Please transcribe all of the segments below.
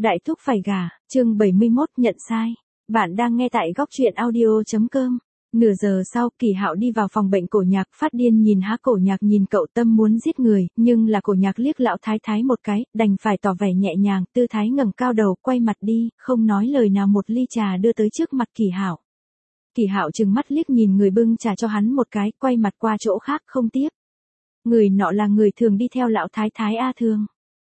Đại thúc phải gả, chương 71 nhận sai. Bạn đang nghe tại góc truyện audio.com. Nửa giờ sau, Kỳ Hạo đi vào phòng bệnh Cổ Nhạc, phát điên nhìn há Cổ Nhạc nhìn cậu tâm muốn giết người, nhưng là Cổ Nhạc liếc lão thái thái một cái, đành phải tỏ vẻ nhẹ nhàng, tư thái ngẩng cao đầu, quay mặt đi, không nói lời nào, một ly trà đưa tới trước mặt Kỳ Hạo. Kỳ Hạo trừng mắt liếc nhìn người bưng trà cho hắn một cái, quay mặt qua chỗ khác không tiếp. Người nọ là người thường đi theo lão thái thái A Thường.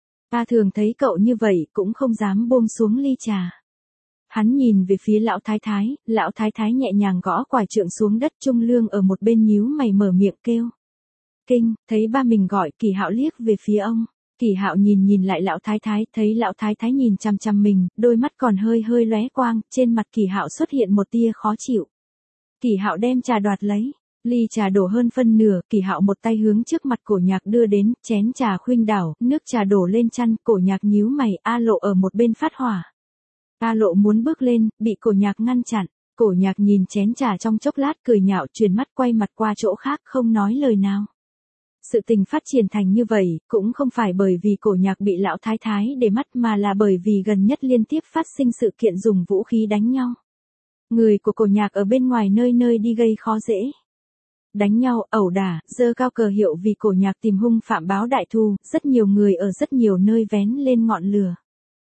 A Thường thấy cậu như vậy cũng không dám buông xuống ly trà. Hắn nhìn về phía lão thái thái nhẹ nhàng gõ quải trượng xuống đất. Trung Lương ở một bên nhíu mày mở miệng kêu. Kinh, thấy ba mình gọi, Kỳ Hạo liếc về phía ông. Kỳ Hạo nhìn lại lão thái thái, thấy lão thái thái nhìn chằm chằm mình, đôi mắt còn hơi lóe quang, trên mặt Kỳ Hạo xuất hiện một tia khó chịu. Kỳ Hạo đem trà đoạt lấy. Ly trà đổ hơn phân nửa, Kỳ Hạo một tay hướng trước mặt Cổ Nhạc đưa đến, chén trà khuynh đảo, nước trà đổ lên chăn, Cổ Nhạc nhíu mày, A Lộ ở một bên phát hỏa. A Lộ muốn bước lên, bị Cổ Nhạc ngăn chặn. Cổ Nhạc nhìn chén trà trong chốc lát cười nhạo, chuyển mắt quay mặt qua chỗ khác, không nói lời nào. Sự tình phát triển thành như vậy, cũng không phải bởi vì Cổ Nhạc bị lão thái thái để mắt, mà là bởi vì gần nhất liên tiếp phát sinh sự kiện dùng vũ khí đánh nhau. Người của Cổ Nhạc ở bên ngoài nơi đi gây khó dễ. Đánh nhau, ẩu đả, giơ cao cờ hiệu vì Cổ Nhạc tìm hung phạm báo đại thù, rất nhiều người ở rất nhiều nơi vén lên ngọn lửa.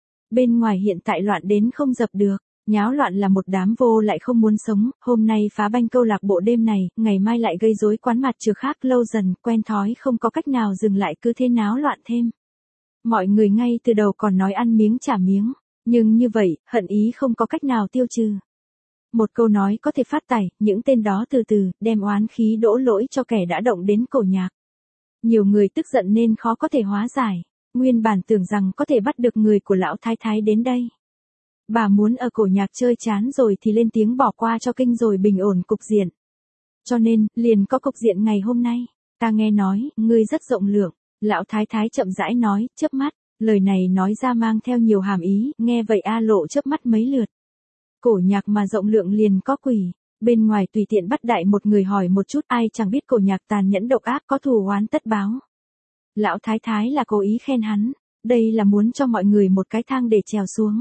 Bên ngoài hiện tại loạn đến không dập được, nháo loạn là một đám vô lại không muốn sống, hôm nay phá banh câu lạc bộ đêm này, ngày mai lại gây rối quán mặt trừ khác, lâu dần quen thói không có cách nào dừng lại, cứ thế náo loạn thêm. Mọi người ngay từ đầu còn nói ăn miếng trả miếng, nhưng như vậy, hận ý không có cách nào tiêu trừ. Một câu nói có thể phát tải, những tên đó từ từ, đem oán khí đổ lỗi cho kẻ đã động đến Cổ Nhạc. Nhiều người tức giận nên khó có thể hóa giải, nguyên bản tưởng rằng có thể bắt được người của lão thái thái đến đây. Bà muốn ở Cổ Nhạc chơi chán rồi thì lên tiếng bỏ qua cho kinh rồi bình ổn cục diện. Cho nên, liền có cục diện ngày hôm nay. Ta nghe nói, ngươi rất rộng lượng, lão thái thái chậm rãi nói, chớp mắt, lời này nói ra mang theo nhiều hàm ý, nghe vậy A Lộ chớp mắt mấy lượt. Cổ Nhạc mà rộng lượng liền có quỷ, bên ngoài tùy tiện bắt đại một người hỏi một chút, ai chẳng biết Cổ Nhạc tàn nhẫn độc ác, có thù oán tất báo. Lão thái thái là cố ý khen hắn, đây là muốn cho mọi người một cái thang để trèo xuống.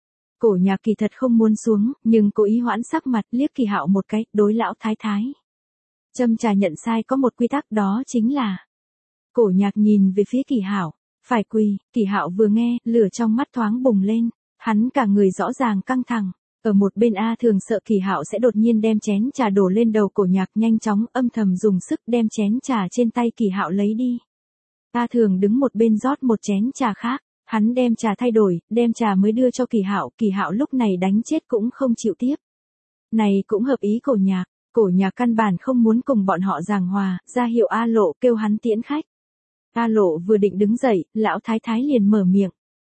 Cổ Nhạc kỳ thật không muốn xuống, nhưng cố ý hoãn sắc mặt, liếc Kỳ Hạo một cái, đối lão thái thái. Châm trà nhận sai có một quy tắc, đó chính là. Cổ Nhạc nhìn về phía Kỳ Hạo, phải quỳ. Kỳ Hạo vừa nghe, lửa trong mắt thoáng bùng lên, hắn cả người rõ ràng căng thẳng. Ở một bên A Thường sợ Kỳ Hạo sẽ đột nhiên đem chén trà đổ lên đầu Cổ Nhạc, nhanh chóng âm thầm dùng sức đem chén trà trên tay Kỳ Hạo lấy đi. A Thường đứng một bên rót một chén trà khác, hắn đem trà thay đổi, đem trà mới đưa cho Kỳ Hạo lúc này đánh chết cũng không chịu tiếp. Này cũng hợp ý Cổ Nhạc căn bản không muốn cùng bọn họ giảng hòa, ra hiệu A Lộ kêu hắn tiễn khách. A Lộ vừa định đứng dậy, lão thái thái liền mở miệng.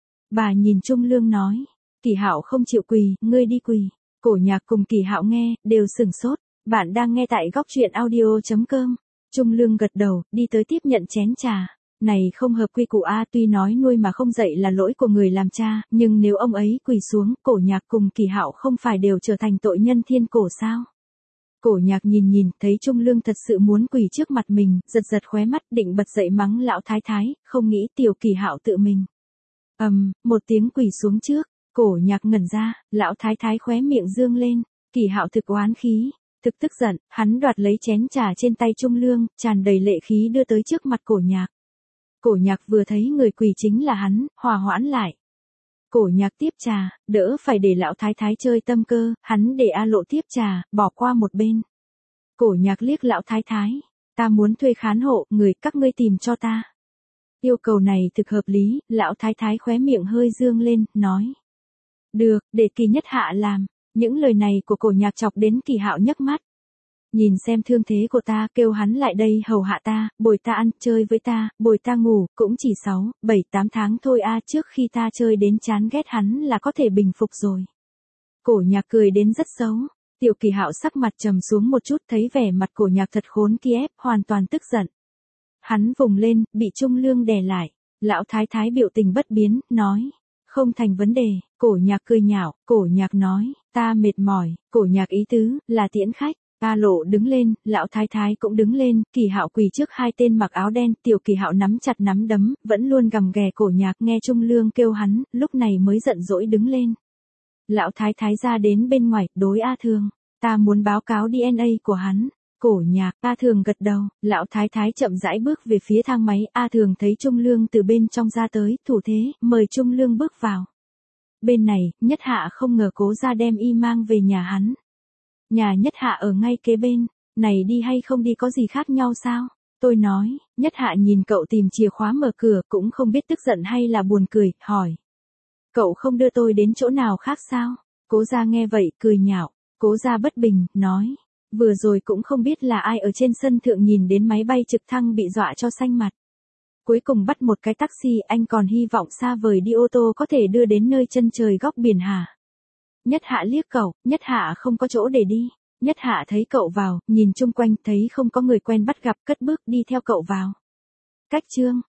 Bà nhìn Trung Lương nói. Kỳ Hạo không chịu quỳ, ngươi đi quỳ. Cổ Nhạc cùng Kỳ Hạo nghe, đều sửng sốt. Bạn đang nghe tại góc truyện audio.com. Trung Lương gật đầu, đi tới tiếp nhận chén trà. Này không hợp quy củ A, tuy nói nuôi mà không dạy là lỗi của người làm cha, nhưng nếu ông ấy quỳ xuống, Cổ Nhạc cùng Kỳ Hạo không phải đều trở thành tội nhân thiên cổ sao? Cổ Nhạc nhìn, thấy Trung Lương thật sự muốn quỳ trước mặt mình, giật khóe mắt, định bật dậy mắng lão thái thái, không nghĩ tiểu Kỳ Hạo tự mình. Một tiếng quỳ xuống trước. Cổ Nhạc ngẩn ra, lão thái thái khóe miệng dương lên, Kỳ Hạo thực oán khí, thực tức giận, hắn đoạt lấy chén trà trên tay Trung Lương, tràn đầy lệ khí đưa tới trước mặt Cổ Nhạc. Cổ Nhạc vừa thấy người quỳ chính là hắn, hòa hoãn lại. Cổ Nhạc tiếp trà, đỡ phải để lão thái thái chơi tâm cơ, hắn để A Lộ tiếp trà, bỏ qua một bên. Cổ Nhạc liếc lão thái thái, ta muốn thuê khán hộ, người các ngươi tìm cho ta. Yêu cầu này thực hợp lý, lão thái thái khóe miệng hơi dương lên, nói. Được, để Kỳ Nhất Hạ làm. Những lời này của Cổ Nhạc chọc đến Kỳ Hạo nhấc mắt. Nhìn xem thương thế của ta, kêu hắn lại đây hầu hạ ta, bồi ta ăn, chơi với ta, bồi ta ngủ, cũng chỉ 6, 7, 8 tháng thôi a, trước khi ta chơi đến chán ghét hắn là có thể bình phục rồi. Cổ Nhạc cười đến rất xấu. Tiểu Kỳ Hạo sắc mặt trầm xuống một chút, thấy vẻ mặt Cổ Nhạc thật khốn kia, hoàn toàn tức giận. Hắn vùng lên, bị Trung Lương đè lại. Lão thái thái biểu tình bất biến, nói. Không thành vấn đề. Cổ Nhạc cười nhạo, Cổ Nhạc nói, ta mệt mỏi. Cổ Nhạc ý tứ là tiễn khách. A Lộ đứng lên, lão thái thái cũng đứng lên, Kỳ Hạo quỳ trước hai tên mặc áo đen, tiểu Kỳ Hạo nắm chặt nắm đấm, vẫn luôn gầm ghè cổ nhạc, nghe Trung Lương kêu hắn, lúc này mới giận dỗi đứng lên. Lão thái thái ra đến bên ngoài, đối A Thường, ta muốn báo cáo DNA của hắn. Cổ nhạc, A Thường gật đầu, lão thái thái chậm rãi bước về phía thang máy, A Thường thấy Trung Lương từ bên trong ra tới, thủ thế, mời Trung Lương bước vào. Bên này, Nhất Hạ không ngờ Cố gia đem y mang về nhà hắn. Nhà Nhất Hạ ở ngay kế bên, này đi hay không đi có gì khác nhau sao? Tôi nói, Nhất Hạ nhìn cậu tìm chìa khóa mở cửa, cũng không biết tức giận hay là buồn cười, hỏi. Cậu không đưa tôi đến chỗ nào khác sao? Cố gia nghe vậy, cười nhạo, Cố gia bất bình, nói. Vừa rồi cũng không biết là ai ở trên sân thượng nhìn đến máy bay trực thăng bị dọa cho xanh mặt. Cuối cùng bắt một cái taxi, anh còn hy vọng xa vời đi ô tô có thể đưa đến nơi chân trời góc biển hả? Nhất Hạ liếc cậu, Nhất Hạ không có chỗ để đi. Nhất Hạ thấy cậu vào, nhìn chung quanh thấy không có người quen bắt gặp, cất bước đi theo cậu vào. Cách chương